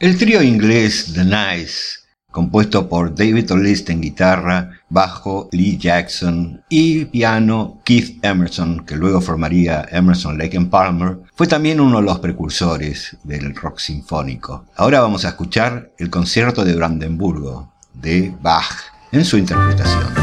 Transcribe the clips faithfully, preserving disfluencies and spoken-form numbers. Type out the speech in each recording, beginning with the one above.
El trío inglés The Nice, compuesto por David O'List en guitarra, bajo Lee Jackson y piano Keith Emerson, que luego formaría Emerson, Lake and Palmer, fue también uno de los precursores del rock sinfónico. Ahora vamos a escuchar el concierto de Brandenburgo de Bach en su interpretación.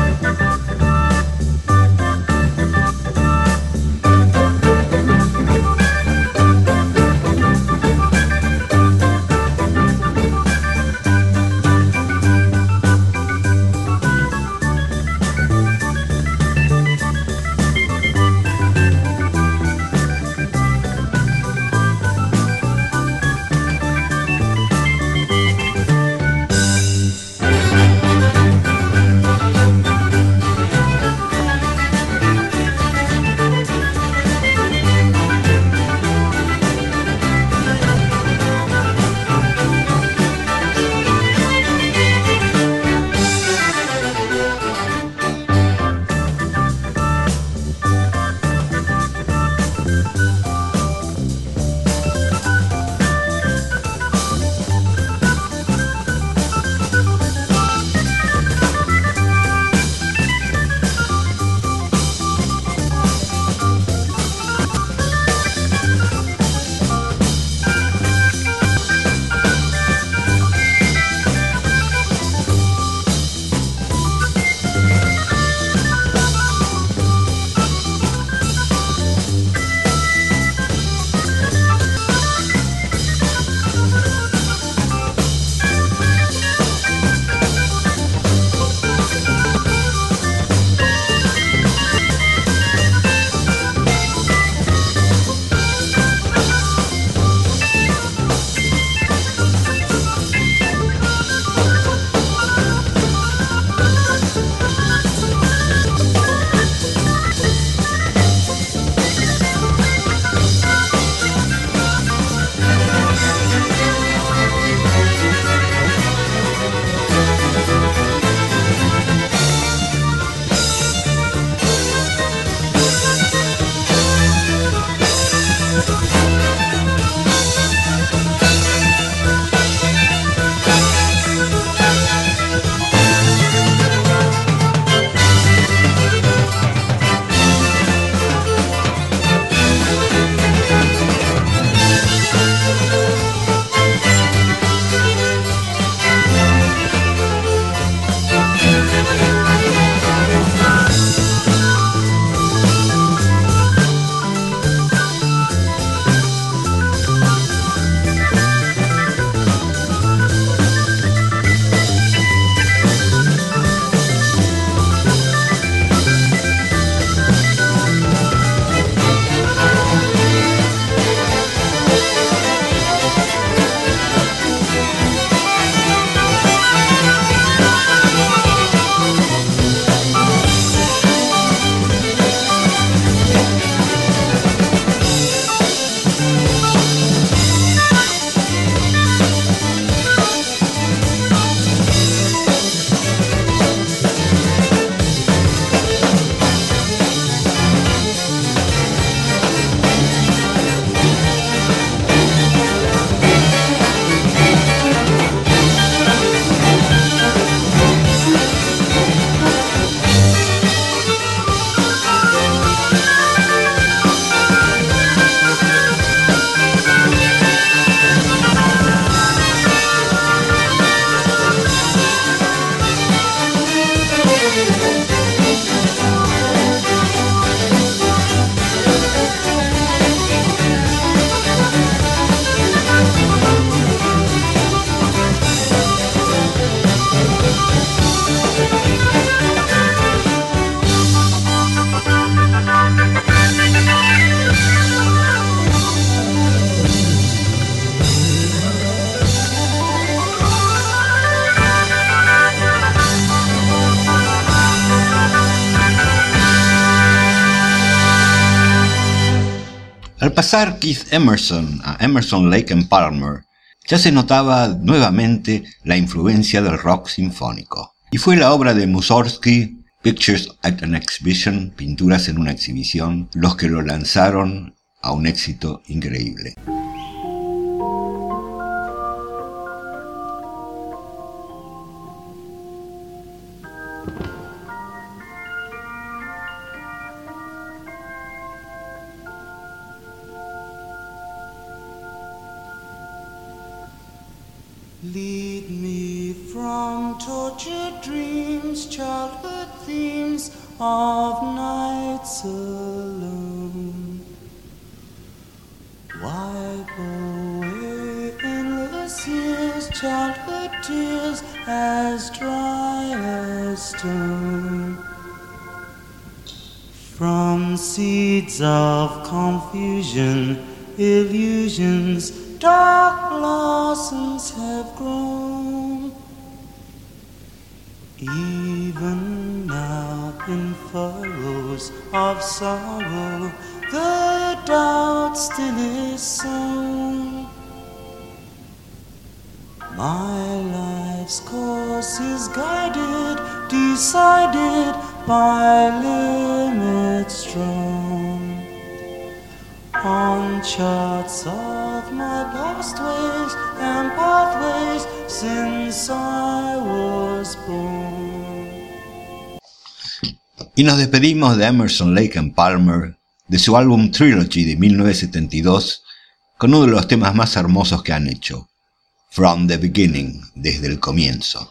Al pasar Keith Emerson a Emerson, Lake and Palmer, ya se notaba nuevamente la influencia del rock sinfónico. Y fue la obra de Mussorgsky, Pictures at an Exhibition, Pinturas en una exhibición, los que lo lanzaron a un éxito increíble. Lead me from tortured dreams, childhood themes of nights alone. Wipe away endless years, childhood tears as dry as stone. From seeds of confusion, illusions, dark blossoms have grown. Even now in furrows of sorrow, the doubt still is sown. My life's course is guided, decided by limits strong. On charts of my past ways and pathways since I was born. Y nos despedimos de Emerson, Lake and Palmer, de su álbum Trilogy de mil novecientos setenta y dos, con uno de los temas más hermosos que han hecho, From the Beginning, desde el comienzo.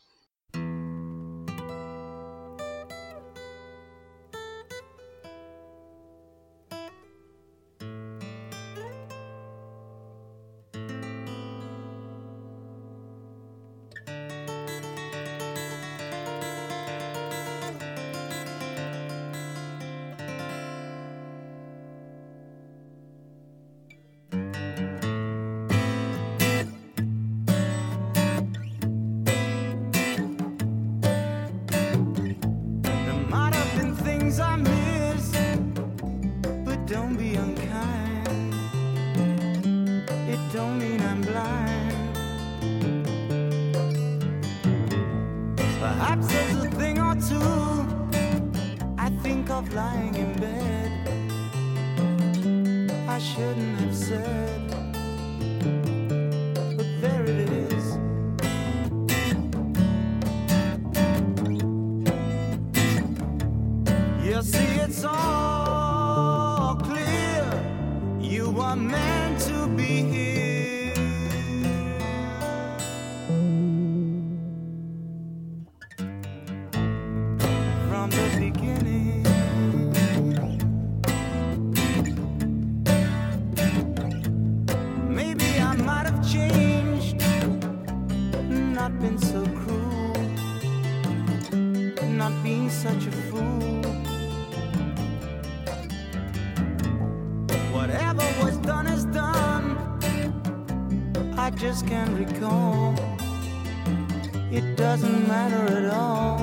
Just can't recall. It doesn't matter at all.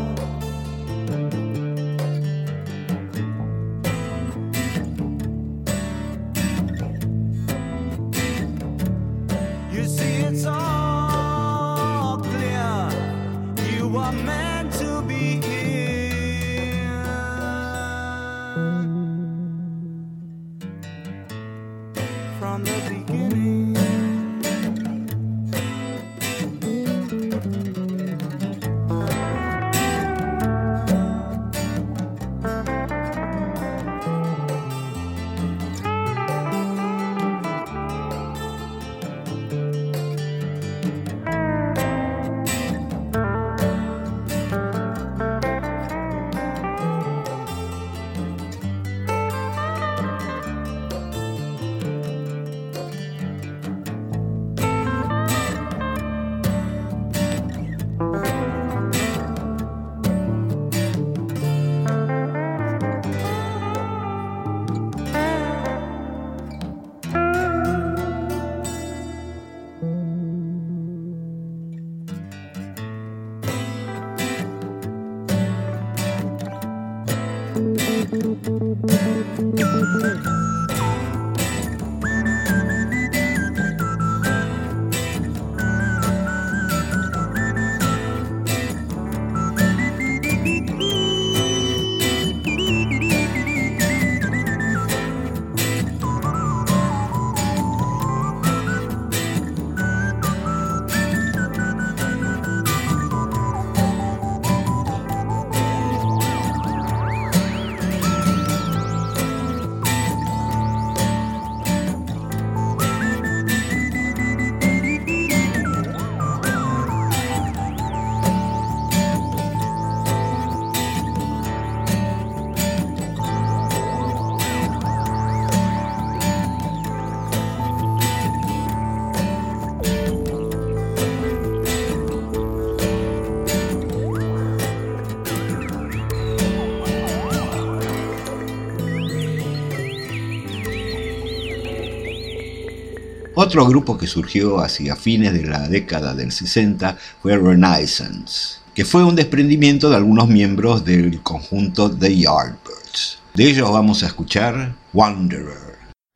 You see, it's all clear. You are meant to be here from the beginning. Otro grupo que surgió hacia fines de la década del sesenta fue Renaissance, que fue un desprendimiento de algunos miembros del conjunto The Yardbirds. De ellos vamos a escuchar Wanderer.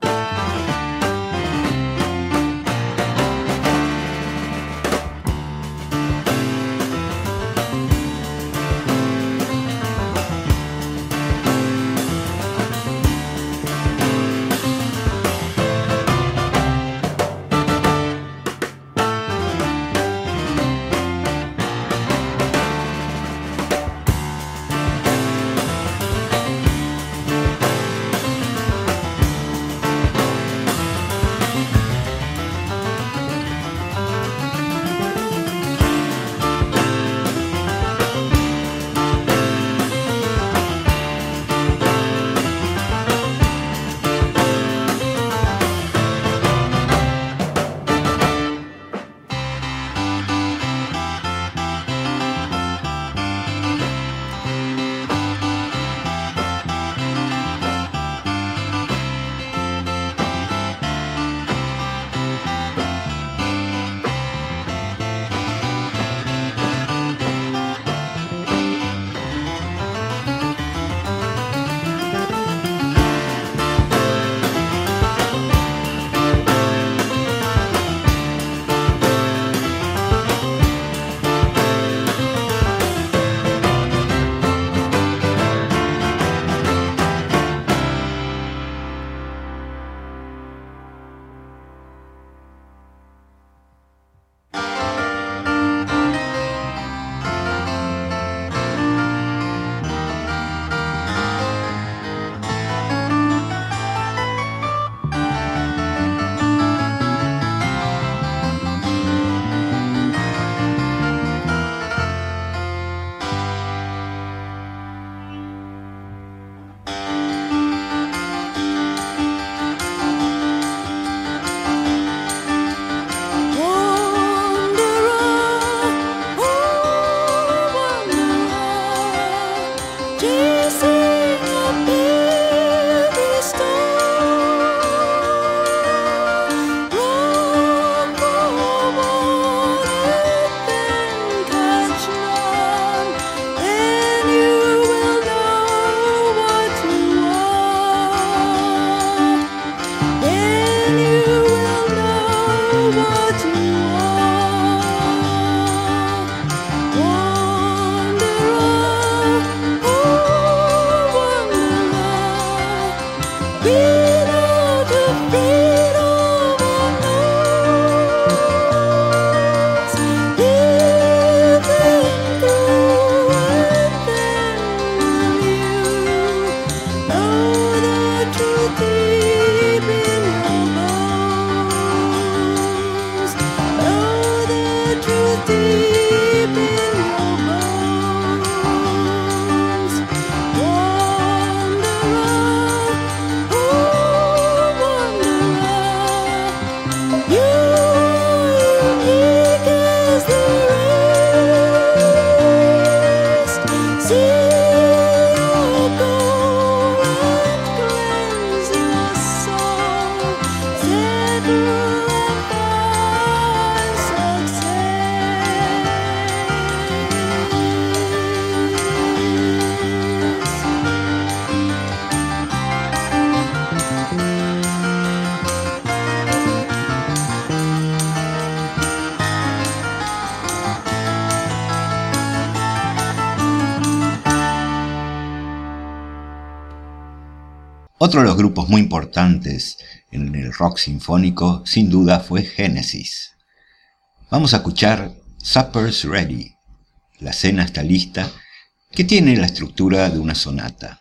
Otro de los grupos muy importantes en el rock sinfónico, sin duda, fue Genesis. Vamos a escuchar Supper's Ready. La cena está lista, que tiene la estructura de una sonata.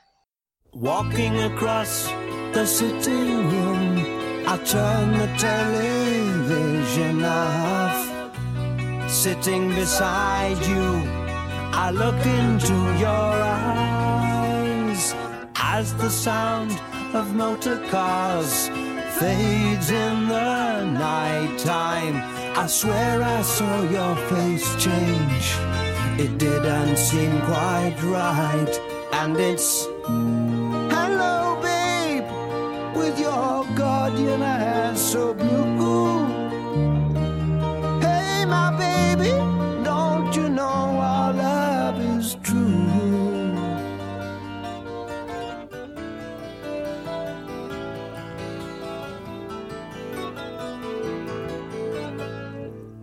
Walking across the sitting room, I turn the television off. Sitting beside you, I look into your eyes as the sound of motor cars fades in the night time. I swear I saw your face change. It didn't seem quite right. And it's hello babe, with your guardian eyes so blue.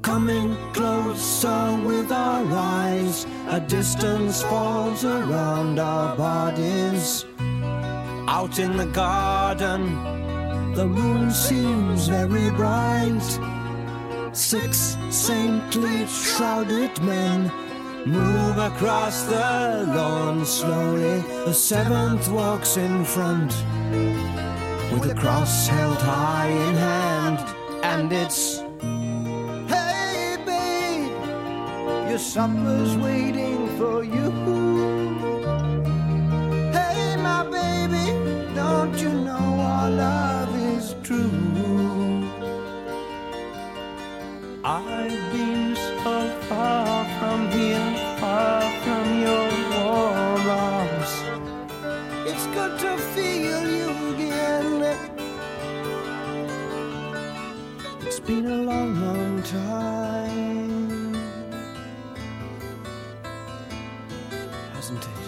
coming closer with our eyes. A distance falls around our bodies. Out in the garden, the moon seems very bright. Six saintly shrouded men move across the lawn slowly. The seventh walks in front with a cross held high in hand. And it's, hey babe, your supper's waiting for you. Hey my baby, don't you know our love is true? I've been so far from here, far from your warm arms. It's good to feel you again. It's been a long, long time, hasn't it?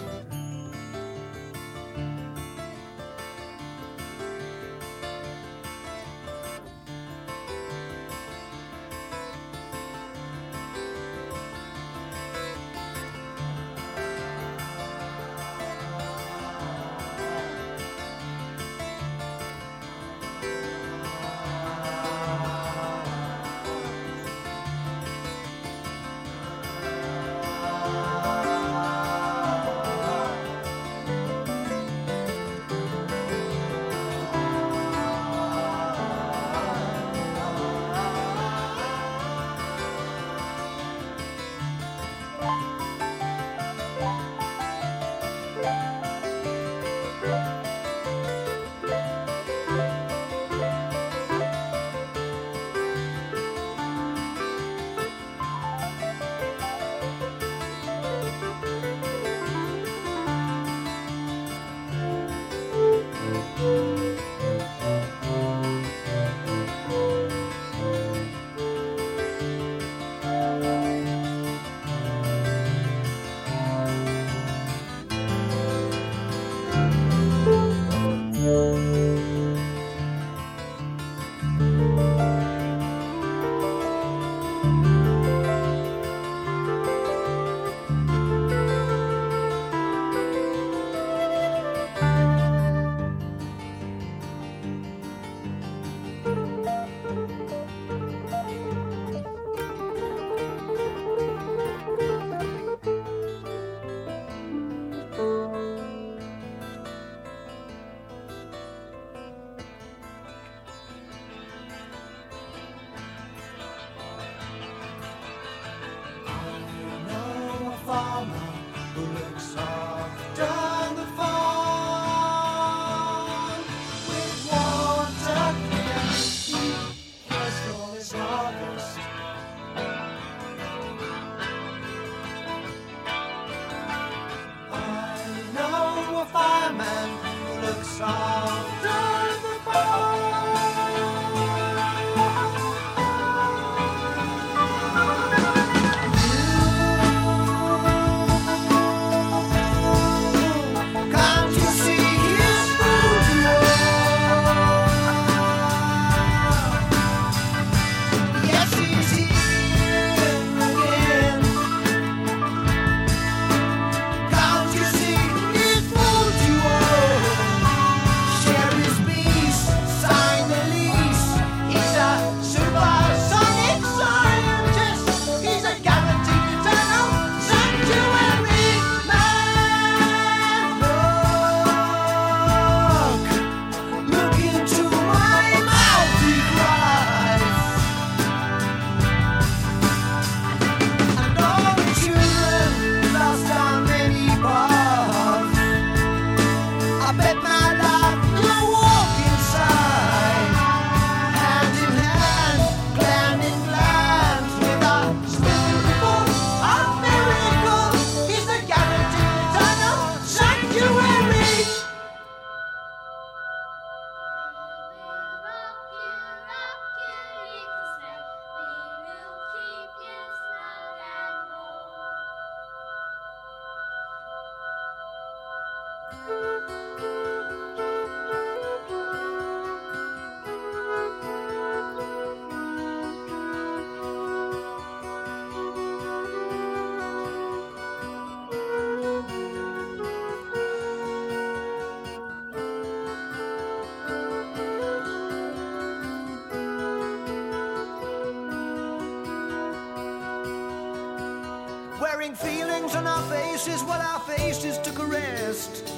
wearing feelings on our faces while our faces took a rest.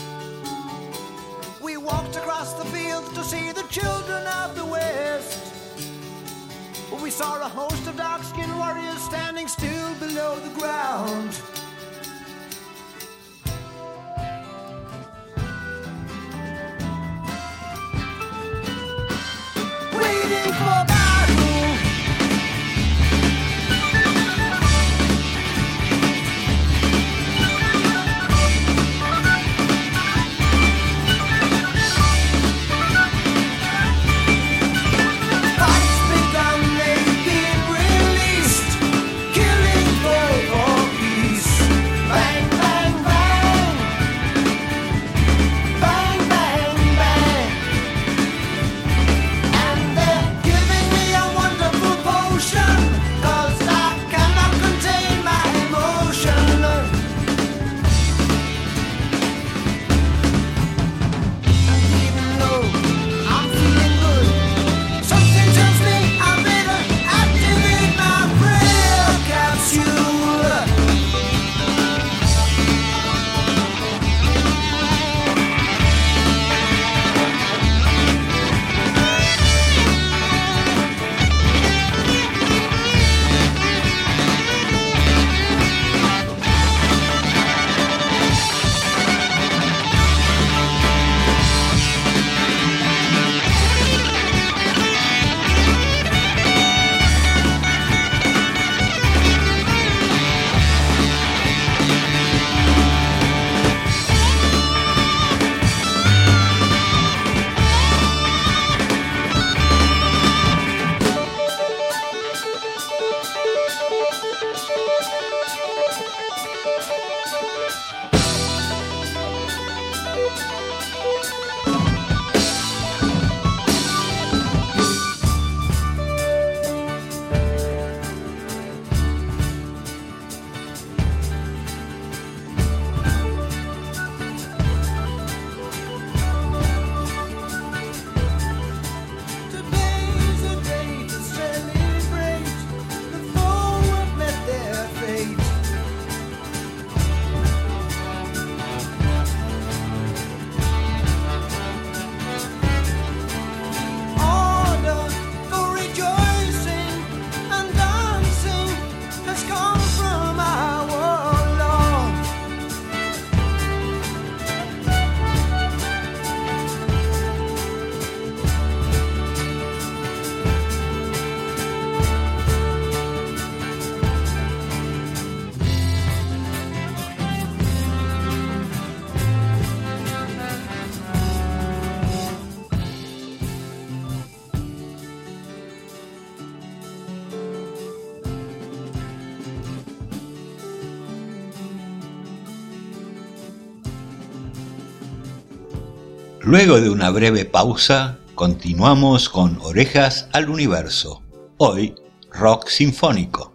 We walked across the fields to see the children of the West. We saw a host of dark-skinned warriors standing still below the ground. Waiting for battle. Luego de una breve pausa, continuamos con Orejas al Universo. Hoy, rock sinfónico.